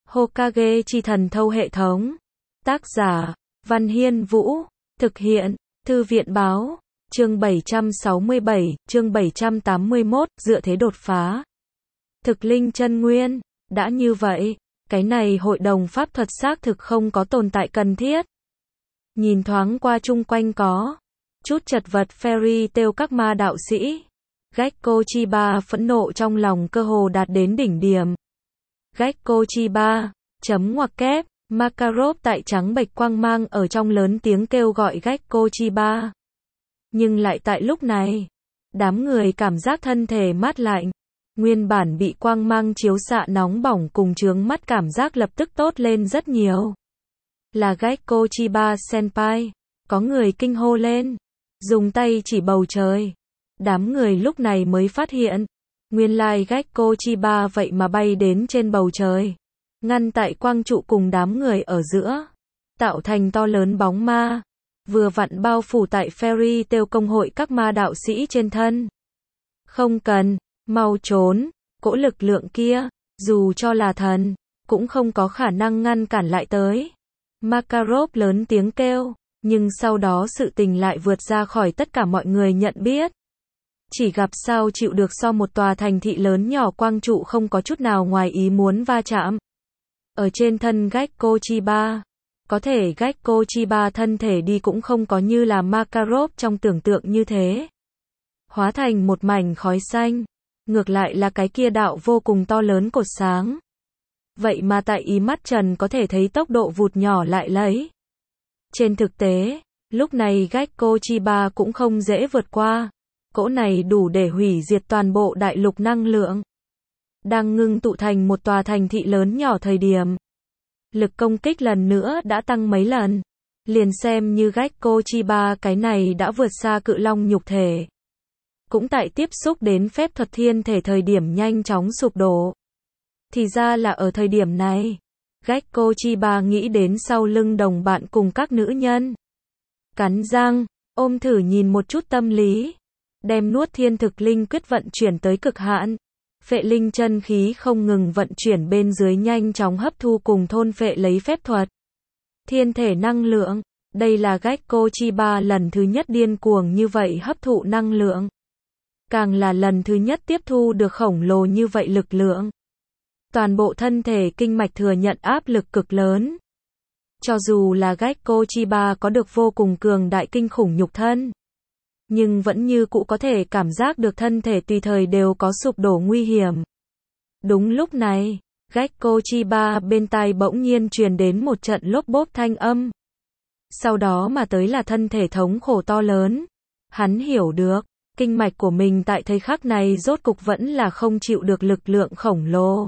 Hokage chi thần thâu hệ thống. Tác giả, Văn Hiên Vũ. Thực hiện, Thư viện báo. Chương 767, chương 781, dựa thế đột phá. Thực linh chân nguyên. Đã như vậy, cái này hội đồng pháp thuật xác thực không có tồn tại cần thiết. Nhìn thoáng qua chung quanh có chút chật vật fairy tale các ma đạo sĩ. Gekko Chiba phẫn nộ trong lòng cơ hồ đạt đến đỉnh điểm. Gekko Chiba, chấm ngoặc kép, Makarov tại trắng bệch quang mang ở trong lớn tiếng kêu gọi Gekko Chiba. Nhưng lại tại lúc này, đám người cảm giác thân thể mát lạnh. Nguyên bản bị quang mang chiếu xạ nóng bỏng cùng chướng mắt cảm giác lập tức tốt lên rất nhiều. Là Gekko Chiba senpai, có người kinh hô lên, dùng tay chỉ bầu trời. Đám người lúc này mới phát hiện, nguyên lai Gekko Chiba vậy mà bay đến trên bầu trời, ngăn tại quang trụ cùng đám người ở giữa, tạo thành to lớn bóng ma, vừa vặn bao phủ tại Fairy Tail công hội các ma đạo sĩ trên thân. Không cần, mau trốn, cỗ lực lượng kia, dù cho là thần, cũng không có khả năng ngăn cản lại tới. Makarov lớn tiếng kêu, nhưng sau đó sự tình lại vượt ra khỏi tất cả mọi người nhận biết. Chỉ gặp sao chịu được so một tòa thành thị lớn nhỏ quang trụ không có chút nào ngoài ý muốn va chạm. Ở trên thân Gekko Chiba, có thể Gekko Chiba thân thể đi cũng không có như là Makarov trong tưởng tượng như thế. Hóa thành một mảnh khói xanh, ngược lại là cái kia đạo vô cùng to lớn cột sáng. Vậy mà tại ý mắt trần có thể thấy tốc độ vụt nhỏ lại lấy. Trên thực tế, lúc này Gekko Chiba cũng không dễ vượt qua. Cỗ này đủ để hủy diệt toàn bộ đại lục năng lượng. Đang ngưng tụ thành một tòa thành thị lớn nhỏ thời điểm. Lực công kích lần nữa đã tăng mấy lần. Liền xem như Gekko Chiba cái này đã vượt xa cự long nhục thể. Cũng tại tiếp xúc đến phép thuật thiên thể thời điểm nhanh chóng sụp đổ. Thì ra là ở thời điểm này, Gekko Chiba nghĩ đến sau lưng đồng bạn cùng các nữ nhân. Cắn răng, ôm thử nhìn một chút tâm lý. Đem nuốt thiên thực linh quyết vận chuyển tới cực hạn. Phệ linh chân khí không ngừng vận chuyển bên dưới nhanh chóng hấp thu cùng thôn phệ lấy phép thuật. Thiên thể năng lượng, đây là Gekko Chiba lần thứ nhất điên cuồng như vậy hấp thụ năng lượng. Càng là lần thứ nhất tiếp thu được khổng lồ như vậy lực lượng. Toàn bộ thân thể kinh mạch thừa nhận áp lực cực lớn. Cho dù là Gekko Chiba có được vô cùng cường đại kinh khủng nhục thân, nhưng vẫn như cũ có thể cảm giác được thân thể tùy thời đều có sụp đổ nguy hiểm. Đúng lúc này, Gekko Chiba bên tai bỗng nhiên truyền đến một trận lốp bốp thanh âm. Sau đó mà tới là thân thể thống khổ to lớn. Hắn hiểu được, kinh mạch của mình tại thời khắc này rốt cục vẫn là không chịu được lực lượng khổng lồ.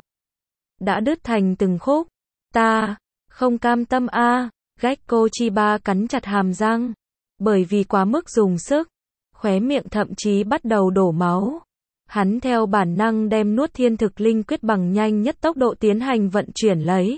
Đã đứt thành từng khúc. Ta, không cam tâm a. Gekko Chiba cắn chặt hàm răng. Bởi vì quá mức dùng sức, khóe miệng thậm chí bắt đầu đổ máu. Hắn theo bản năng đem nuốt thiên thực linh quyết bằng nhanh nhất tốc độ tiến hành vận chuyển lấy.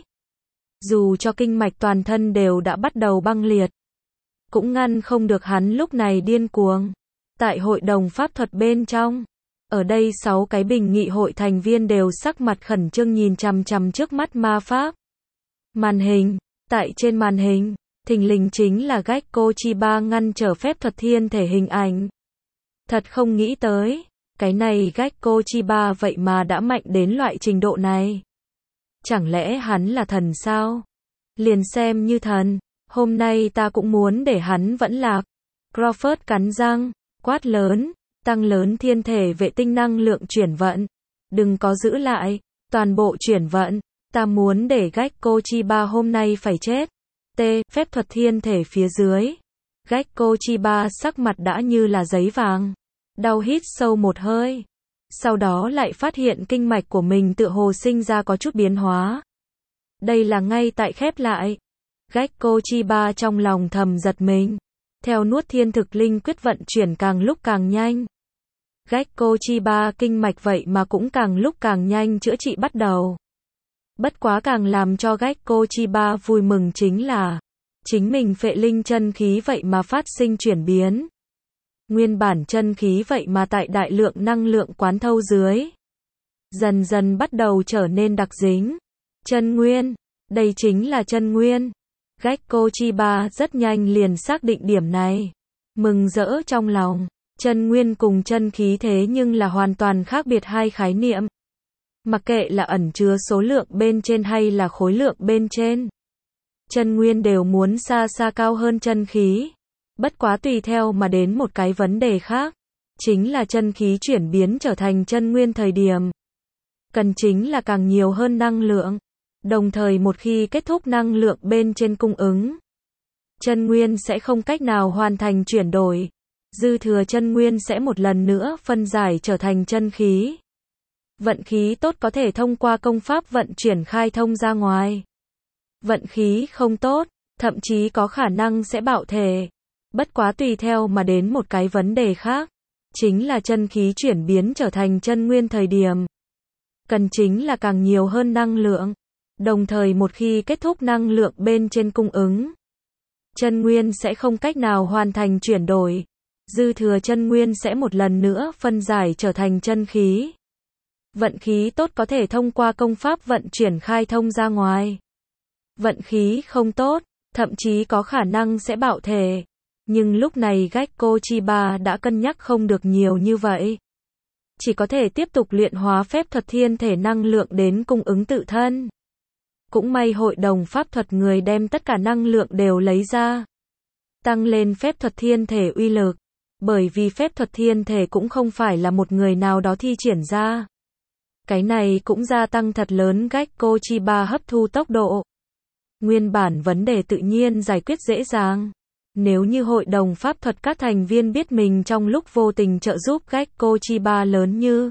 Dù cho kinh mạch toàn thân đều đã bắt đầu băng liệt, cũng ngăn không được hắn lúc này điên cuồng. Tại hội đồng pháp thuật bên trong, ở đây 6 cái bình nghị hội thành viên đều sắc mặt khẩn trương nhìn chằm chằm trước mắt ma pháp. Màn hình, tại trên màn hình, thình lình chính là Gekko Chiba ngăn trở phép thuật thiên thể hình ảnh. Thật không nghĩ tới, cái này Gekko Chiba vậy mà đã mạnh đến loại trình độ này. Chẳng lẽ hắn là thần sao? Liền xem như thần, hôm nay ta cũng muốn để hắn vẫn lạc. Crawford cắn răng, quát lớn, tăng lớn thiên thể vệ tinh năng lượng chuyển vận. Đừng có giữ lại, toàn bộ chuyển vận. Ta muốn để Gekko Chiba hôm nay phải chết. Phép thuật thiên thể phía dưới. Gekko Chiba sắc mặt đã như là giấy vàng. Đau hít sâu một hơi. Sau đó lại phát hiện kinh mạch của mình tựa hồ sinh ra có chút biến hóa. Đây là ngay tại khép lại. Gekko Chiba trong lòng thầm giật mình. Theo nuốt thiên thực linh quyết vận chuyển càng lúc càng nhanh. Gekko Chiba kinh mạch vậy mà cũng càng lúc càng nhanh chữa trị bắt đầu. Bất quá càng làm cho Gekko Chiba vui mừng chính là chính mình phệ linh chân khí vậy mà phát sinh chuyển biến. Nguyên bản chân khí vậy mà tại đại lượng năng lượng quán thâu dưới, dần dần bắt đầu trở nên đặc dính. Chân nguyên. Đây chính là chân nguyên. Gekko Chiba rất nhanh liền xác định điểm này. Mừng rỡ trong lòng. Chân nguyên cùng chân khí thế nhưng là hoàn toàn khác biệt hai khái niệm. Mặc kệ là ẩn chứa số lượng bên trên hay là khối lượng bên trên. Chân nguyên đều muốn xa xa cao hơn chân khí. Bất quá tùy theo mà đến một cái vấn đề khác. Chính là chân khí chuyển biến trở thành chân nguyên thời điểm. Cần chính là càng nhiều hơn năng lượng. Đồng thời một khi kết thúc năng lượng bên trên cung ứng. Chân nguyên sẽ không cách nào hoàn thành chuyển đổi. Dư thừa chân nguyên sẽ một lần nữa phân giải trở thành chân khí. Vận khí tốt có thể thông qua công pháp vận chuyển khai thông ra ngoài. Vận khí không tốt, thậm chí có khả năng sẽ bạo thể. Bất quá tùy theo mà đến một cái vấn đề khác. Chính là chân khí chuyển biến trở thành chân nguyên thời điểm. Cần chính là càng nhiều hơn năng lượng. Đồng thời một khi kết thúc năng lượng bên trên cung ứng. Chân nguyên sẽ không cách nào hoàn thành chuyển đổi. Dư thừa chân nguyên sẽ một lần nữa phân giải trở thành chân khí. Vận khí tốt có thể thông qua công pháp vận chuyển khai thông ra ngoài. Vận khí không tốt, thậm chí có khả năng sẽ bạo thể. Nhưng lúc này Gekko Chiba đã cân nhắc không được nhiều như vậy. Chỉ có thể tiếp tục luyện hóa phép thuật thiên thể năng lượng đến cung ứng tự thân. Cũng may hội đồng pháp thuật người đem tất cả năng lượng đều lấy ra. Tăng lên phép thuật thiên thể uy lực. Bởi vì phép thuật thiên thể cũng không phải là một người nào đó thi triển ra. Cái này cũng gia tăng thật lớn Gekko Chiba hấp thu tốc độ. Nguyên bản vấn đề tự nhiên giải quyết dễ dàng. Nếu như hội đồng pháp thuật các thành viên biết mình trong lúc vô tình trợ giúp Gekko Chiba lớn như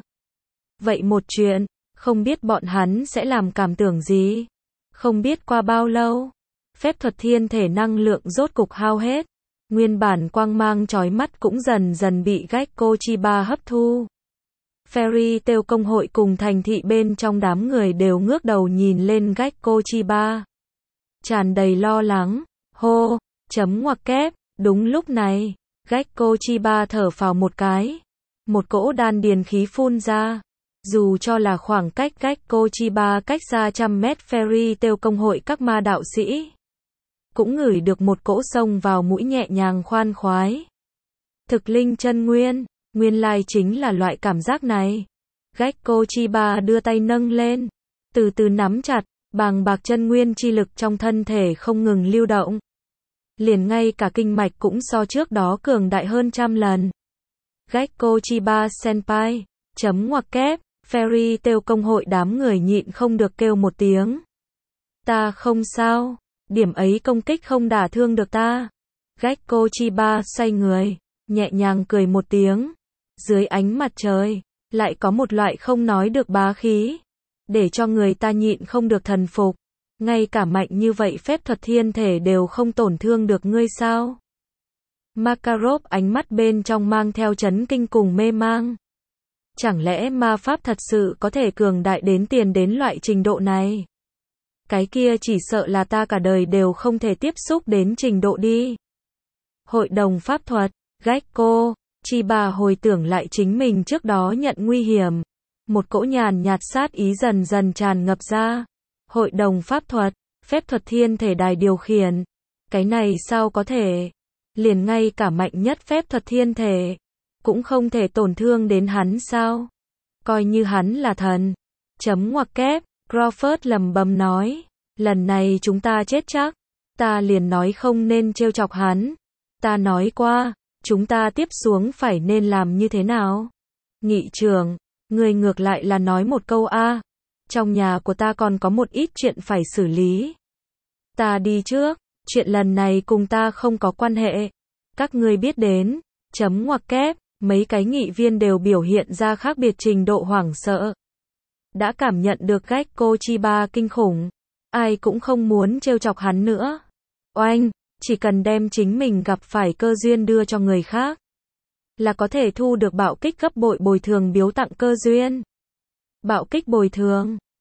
vậy một chuyện, không biết bọn hắn sẽ làm cảm tưởng gì. Không biết qua bao lâu, phép thuật thiên thể năng lượng rốt cục hao hết. Nguyên bản quang mang chói mắt cũng dần dần bị Gekko Chiba hấp thu. Fairy Tail công hội cùng thành thị bên trong đám người đều ngước đầu nhìn lên Gekko Chiba. Tràn đầy lo lắng. Hô, chấm ngoặc kép. Đúng lúc này, Gekko Chiba thở phào một cái. Một cỗ đan điền khí phun ra. Dù cho là khoảng cách Gekko Chiba cách xa trăm mét Fairy Tail công hội các ma đạo sĩ. Cũng ngửi được một cỗ xông vào mũi nhẹ nhàng khoan khoái. Thực linh chân nguyên, nguyên lai chính là loại cảm giác này. Gekko Chiba đưa tay nâng lên, từ từ nắm chặt, bàng bạc chân nguyên chi lực trong thân thể không ngừng lưu động. Liền ngay cả kinh mạch cũng so trước đó cường đại hơn trăm lần. Gekko Chiba senpai, chấm ngoặc kép, Fairy Tail công hội đám người nhịn không được kêu một tiếng. Ta không sao. Điểm ấy công kích không đả thương được ta. Gekko Chiba xoay người, nhẹ nhàng cười một tiếng. Dưới ánh mặt trời, lại có một loại không nói được bá khí. Để cho người ta nhịn không được thần phục. Ngay cả mạnh như vậy phép thuật thiên thể đều không tổn thương được ngươi sao? Makarov ánh mắt bên trong mang theo chấn kinh cùng mê mang. Chẳng lẽ ma pháp thật sự có thể cường đại đến tiền đến loại trình độ này? Cái kia chỉ sợ là ta cả đời đều không thể tiếp xúc đến trình độ đi. Hội đồng pháp thuật, Gekko Chiba hồi tưởng lại chính mình trước đó nhận nguy hiểm. Một cỗ nhàn nhạt sát ý dần dần tràn ngập ra. Hội đồng pháp thuật, phép thuật thiên thể đài điều khiển. Cái này sao có thể? Liền ngay cả mạnh nhất phép thuật thiên thể cũng không thể tổn thương đến hắn sao? Coi như hắn là thần. Chấm ngoặc kép. Crawford lẩm bẩm nói, lần này chúng ta chết chắc. Ta liền nói không nên trêu chọc hắn. Ta nói qua, chúng ta tiếp xuống phải nên làm như thế nào? Nghị trưởng, người ngược lại là nói một câu a. Trong nhà của ta còn có một ít chuyện phải xử lý. Ta đi trước, chuyện lần này cùng ta không có quan hệ. Các ngươi biết đến, chấm ngoặc kép, mấy cái nghị viên đều biểu hiện ra khác biệt trình độ hoảng sợ. Đã cảm nhận được Gekko Chiba kinh khủng. Ai cũng không muốn trêu chọc hắn nữa. Oanh, chỉ cần đem chính mình gặp phải cơ duyên đưa cho người khác. Là có thể thu được bạo kích gấp bội bồi thường biếu tặng cơ duyên. Bạo kích bồi thường.